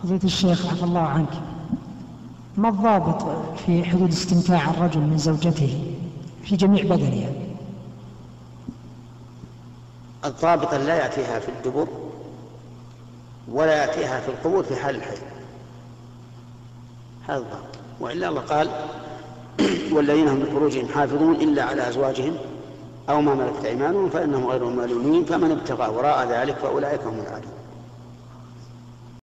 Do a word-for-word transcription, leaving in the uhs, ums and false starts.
فضيلة الشيخ عفى الله عنك، ما الضابط في حدود استمتاع الرجل من زوجته في جميع بدنها؟ الضابط لا يأتيها في الدبر ولا يأتيها في القبور في حال الحيض، هذا الضابط. وإلا الله قال والذين هم لفروجهم حافظون إلا على أزواجهم أو ما ملكت أيمانهم فإنهم غير ملومين فمن ابتغى وراء ذلك فأولئك هم العادون.